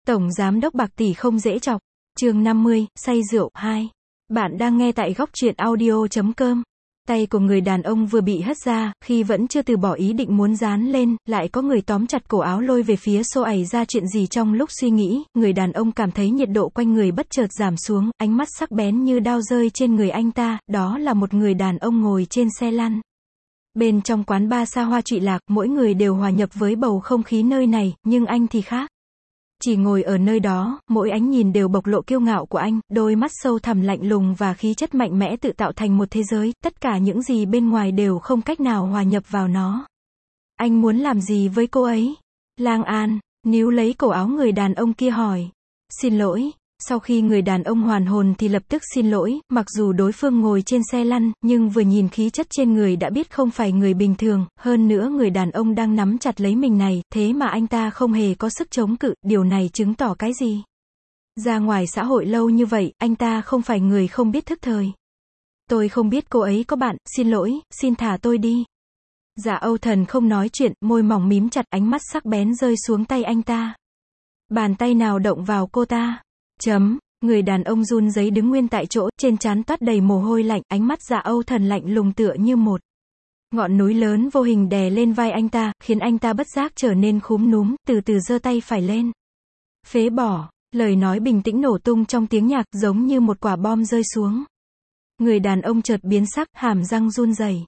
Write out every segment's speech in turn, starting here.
Tổng giám đốc bạc tỷ không dễ chọc. Chương 50, say rượu 2. Bạn đang nghe tại góc truyện audio.com. Tay của người đàn ông vừa bị hất ra, khi vẫn chưa từ bỏ ý định muốn dán lên, lại có người tóm chặt cổ áo lôi về phía xô. Ảy ra chuyện gì? Trong lúc suy nghĩ, người đàn ông cảm thấy nhiệt độ quanh người bất chợt giảm xuống, ánh mắt sắc bén như đao rơi trên người anh ta, đó là một người đàn ông ngồi trên xe lăn. Bên trong quán bar xa hoa trụy lạc, mỗi người đều hòa nhập với bầu không khí nơi này, nhưng anh thì khác. Chỉ ngồi ở nơi đó, mỗi ánh nhìn đều bộc lộ kiêu ngạo của anh, đôi mắt sâu thẳm lạnh lùng và khí chất mạnh mẽ tự tạo thành một thế giới, tất cả những gì bên ngoài đều không cách nào hòa nhập vào nó. Anh muốn làm gì với cô ấy? Lang An níu lấy cổ áo người đàn ông kia hỏi. Xin lỗi. Sau khi người đàn ông hoàn hồn thì lập tức xin lỗi, mặc dù đối phương ngồi trên xe lăn, nhưng vừa nhìn khí chất trên người đã biết không phải người bình thường, hơn nữa người đàn ông đang nắm chặt lấy mình này, thế mà anh ta không hề có sức chống cự, điều này chứng tỏ cái gì? Ra ngoài xã hội lâu như vậy, anh ta không phải người không biết thức thời. Tôi không biết cô ấy có bạn, xin lỗi, xin thả tôi đi. Dạ Âu Thần không nói chuyện, môi mỏng mím chặt, ánh mắt sắc bén rơi xuống tay anh ta. Bàn tay nào động vào cô ta? Người đàn ông run rẩy đứng nguyên tại chỗ, trên trán toát đầy mồ hôi lạnh, ánh mắt Dạ Âu Thần lạnh lùng tựa như một ngọn núi lớn vô hình đè lên vai anh ta, khiến anh ta bất giác trở nên khúm núm, từ từ giơ tay phải lên. Phế bỏ, lời nói bình tĩnh nổ tung trong tiếng nhạc, giống như một quả bom rơi xuống. Người đàn ông chợt biến sắc, hàm răng run rẩy.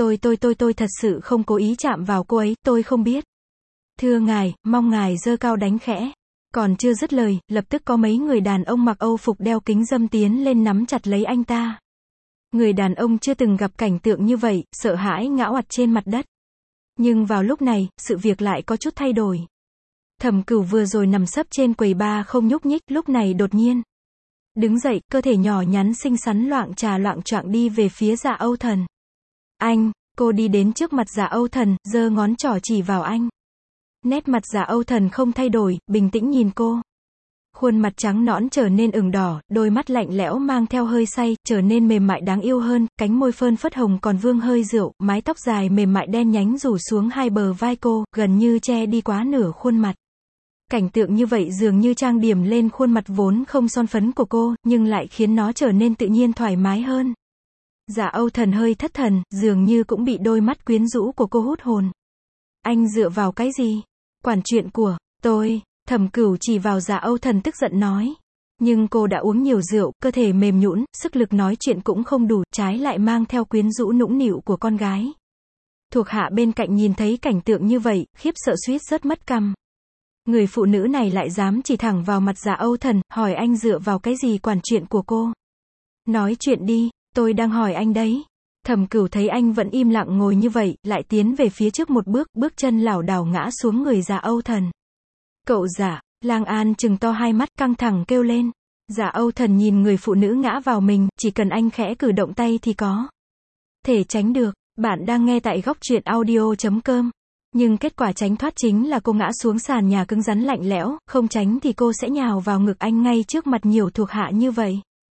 Tôi thật sự không cố ý chạm vào cô ấy, tôi không biết. Thưa ngài, mong ngài giơ cao đánh khẽ. Còn chưa dứt lời, lập tức có mấy người đàn ông mặc Âu phục đeo kính râm tiến lên nắm chặt lấy anh ta. Người đàn ông chưa từng gặp cảnh tượng như vậy, sợ hãi ngã oặt trên mặt đất. Nhưng vào lúc này, sự việc lại có chút thay đổi. Thẩm Cửu vừa rồi nằm sấp trên quầy bar không nhúc nhích, lúc này đột nhiên đứng dậy, cơ thể nhỏ nhắn xinh xắn loạng choạng đi về phía Dạ Âu Thần. Anh, cô đi đến trước mặt Dạ Âu Thần, giơ ngón trỏ chỉ vào anh. Nét mặt Dạ Âu Thần không thay đổi, bình tĩnh nhìn cô. Khuôn mặt trắng nõn trở nên ửng đỏ, đôi mắt lạnh lẽo mang theo hơi say, trở nên mềm mại đáng yêu hơn, cánh môi phơn phất hồng còn vương hơi rượu, mái tóc dài mềm mại đen nhánh rủ xuống hai bờ vai cô, gần như che đi quá nửa khuôn mặt. Cảnh tượng như vậy dường như trang điểm lên khuôn mặt vốn không son phấn của cô, nhưng lại khiến nó trở nên tự nhiên thoải mái hơn. Dạ Âu Thần hơi thất thần, dường như cũng bị đôi mắt quyến rũ của cô hút hồn. Anh dựa vào cái gì? Quản chuyện của tôi. Thẩm Cửu chỉ vào Dạ Âu Thần tức giận nói. Nhưng cô đã uống nhiều rượu, cơ thể mềm nhũn, sức lực nói chuyện cũng không đủ, trái lại mang theo quyến rũ nũng nịu của con gái. Thuộc hạ bên cạnh nhìn thấy cảnh tượng như vậy, khiếp sợ suýt rớt mất cằm. Người phụ nữ này lại dám chỉ thẳng vào mặt Dạ Âu Thần, hỏi anh dựa vào cái gì quản chuyện của cô? Nói chuyện đi, tôi đang hỏi anh đấy. Thẩm Cửu thấy anh vẫn im lặng ngồi như vậy, lại tiến về phía trước một bước, bước chân lảo đảo ngã xuống người Dạ Âu Thần. Cậu Dạ, Lang An trừng to hai mắt, căng thẳng kêu lên. Dạ Âu Thần nhìn người phụ nữ ngã vào mình, chỉ cần anh khẽ cử động tay thì có thể tránh được. Bạn đang nghe tại góc truyện audio.com. Nhưng kết quả tránh thoát chính là cô ngã xuống sàn nhà cứng rắn lạnh lẽo, không tránh thì cô sẽ nhào vào ngực anh ngay trước mặt nhiều thuộc hạ như vậy.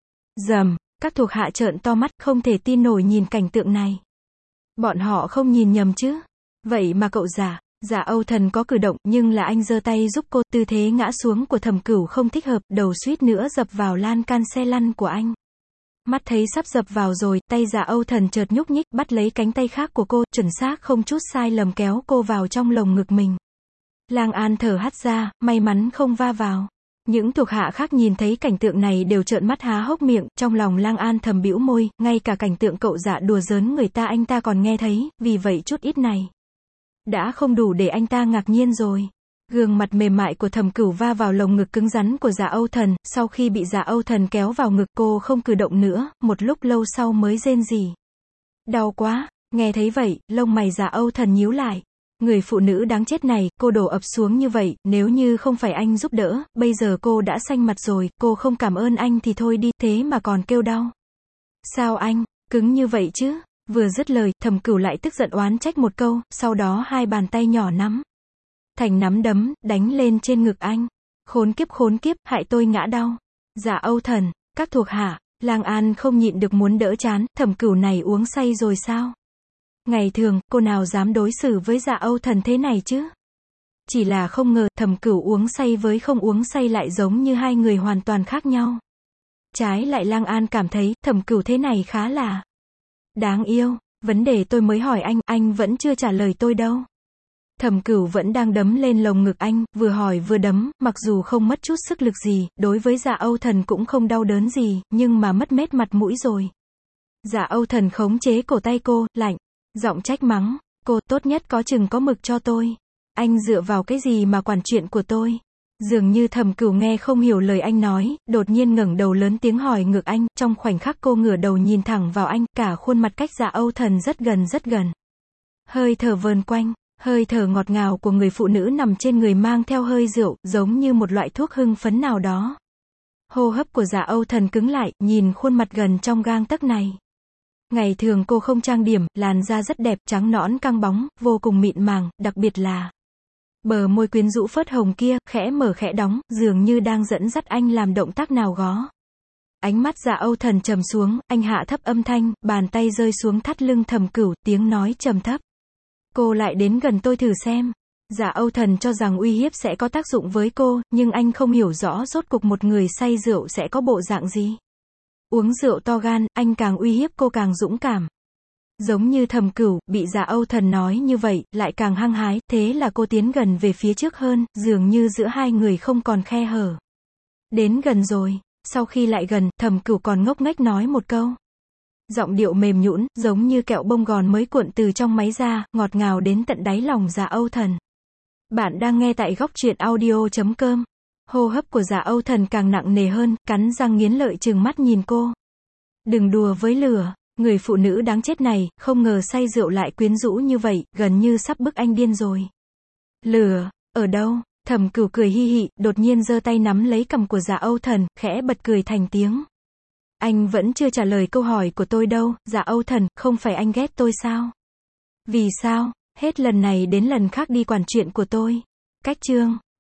Rầm. Các thuộc hạ trợn to mắt, không thể tin nổi nhìn cảnh tượng này. Bọn họ không nhìn nhầm chứ? Vậy mà cậu Dạ Âu Thần có cử động, nhưng là anh giơ tay giúp cô, tư thế ngã xuống của Thẩm Cửu không thích hợp, đầu suýt nữa dập vào lan can xe lăn của anh. Mắt thấy sắp dập vào rồi, tay Dạ Âu Thần chợt nhúc nhích, bắt lấy cánh tay khác của cô, chuẩn xác không chút sai lầm kéo cô vào trong lồng ngực mình. Lang An thở hắt ra, may mắn không va vào. Những thuộc hạ khác nhìn thấy cảnh tượng này đều trợn mắt há hốc miệng, trong lòng Lang An thầm bĩu môi, ngay cả cảnh tượng cậu Dạ đùa giỡn người ta anh ta còn nghe thấy, vì vậy chút ít này đã không đủ để anh ta ngạc nhiên rồi. Gương mặt mềm mại của Thẩm Cửu va vào lồng ngực cứng rắn của Dạ Âu Thần, sau khi bị Dạ Âu Thần kéo vào ngực cô không cử động nữa, một lúc lâu sau mới rên rỉ. Đau quá, nghe thấy vậy, lông mày Dạ Âu Thần nhíu lại. Người phụ nữ đáng chết này, cô đổ ập xuống như vậy, nếu như không phải anh giúp đỡ, bây giờ cô đã xanh mặt rồi, cô không cảm ơn anh thì thôi đi, thế mà còn kêu đau. Sao anh, cứng như vậy chứ? Vừa dứt lời, Thẩm Cửu lại tức giận oán trách một câu, sau đó hai bàn tay nhỏ nắm thành nắm đấm, đánh lên trên ngực anh. Khốn kiếp, hại tôi ngã đau. Dạ Âu Thần, các thuộc hạ, Lang An không nhịn được muốn đỡ chán, Thẩm Cửu này uống say rồi sao? Ngày thường, cô nào dám đối xử với Dạ Âu Thần thế này chứ? Chỉ là không ngờ, Thẩm Cửu uống say với không uống say lại giống như hai người hoàn toàn khác nhau. Trái lại Lang An cảm thấy, Thẩm Cửu thế này khá là đáng yêu. Vấn đề tôi mới hỏi anh vẫn chưa trả lời tôi đâu. Thẩm Cửu vẫn đang đấm lên lồng ngực anh, vừa hỏi vừa đấm, mặc dù không mất chút sức lực gì, đối với Dạ Âu Thần cũng không đau đớn gì, nhưng mà mất mét mặt mũi rồi. Dạ Âu Thần khống chế cổ tay cô, lạnh, giọng trách mắng, cô, tốt nhất có chừng có mực cho tôi. Anh dựa vào cái gì mà quản chuyện của tôi? Dường như Thẩm Cửu nghe không hiểu lời anh nói, đột nhiên ngẩng đầu lớn tiếng hỏi ngược anh, trong khoảnh khắc cô ngửa đầu nhìn thẳng vào anh, cả khuôn mặt cách Dạ Âu Thần rất gần rất gần. Hơi thở vờn quanh, hơi thở ngọt ngào của người phụ nữ nằm trên người mang theo hơi rượu, giống như một loại thuốc hưng phấn nào đó. Hô hấp của Dạ Âu Thần cứng lại, nhìn khuôn mặt gần trong gang tấc này. Ngày thường cô không trang điểm, làn da rất đẹp, trắng nõn căng bóng, vô cùng mịn màng, đặc biệt là bờ môi quyến rũ phớt hồng kia, khẽ mở khẽ đóng, dường như đang dẫn dắt anh làm động tác nào gó. Ánh mắt Dạ Âu Thần trầm xuống, anh hạ thấp âm thanh, bàn tay rơi xuống thắt lưng Thẩm Cửu, tiếng nói trầm thấp. Cô lại đến gần tôi thử xem. Dạ Âu Thần cho rằng uy hiếp sẽ có tác dụng với cô, nhưng anh không hiểu rõ rốt cuộc một người say rượu sẽ có bộ dạng gì. Uống rượu to gan, anh càng uy hiếp cô càng dũng cảm. Giống như Thẩm Cửu, bị Dạ Âu Thần nói như vậy, lại càng hăng hái, thế là cô tiến gần về phía trước hơn, dường như giữa hai người không còn khe hở. Đến gần rồi, sau khi lại gần, Thẩm Cửu còn ngốc nghếch nói một câu. Giọng điệu mềm nhũn, giống như kẹo bông gòn mới cuộn từ trong máy ra, ngọt ngào đến tận đáy lòng Dạ Âu Thần. Bạn đang nghe tại góc truyện audio.com. Hô hấp của Dạ Âu Thần càng nặng nề hơn, cắn răng nghiến lợi trừng mắt nhìn cô. Đừng đùa với lửa, người phụ nữ đáng chết này, không ngờ say rượu lại quyến rũ như vậy, gần như sắp bức anh điên rồi. Lửa, ở đâu? Thẩm Cửu cười hi hị, đột nhiên giơ tay nắm lấy cằm của Dạ Âu Thần, khẽ bật cười thành tiếng. Anh vẫn chưa trả lời câu hỏi của tôi đâu, Dạ Âu Thần, không phải anh ghét tôi sao? Vì sao? Hết lần này đến lần khác đi quản chuyện của tôi. Cách chương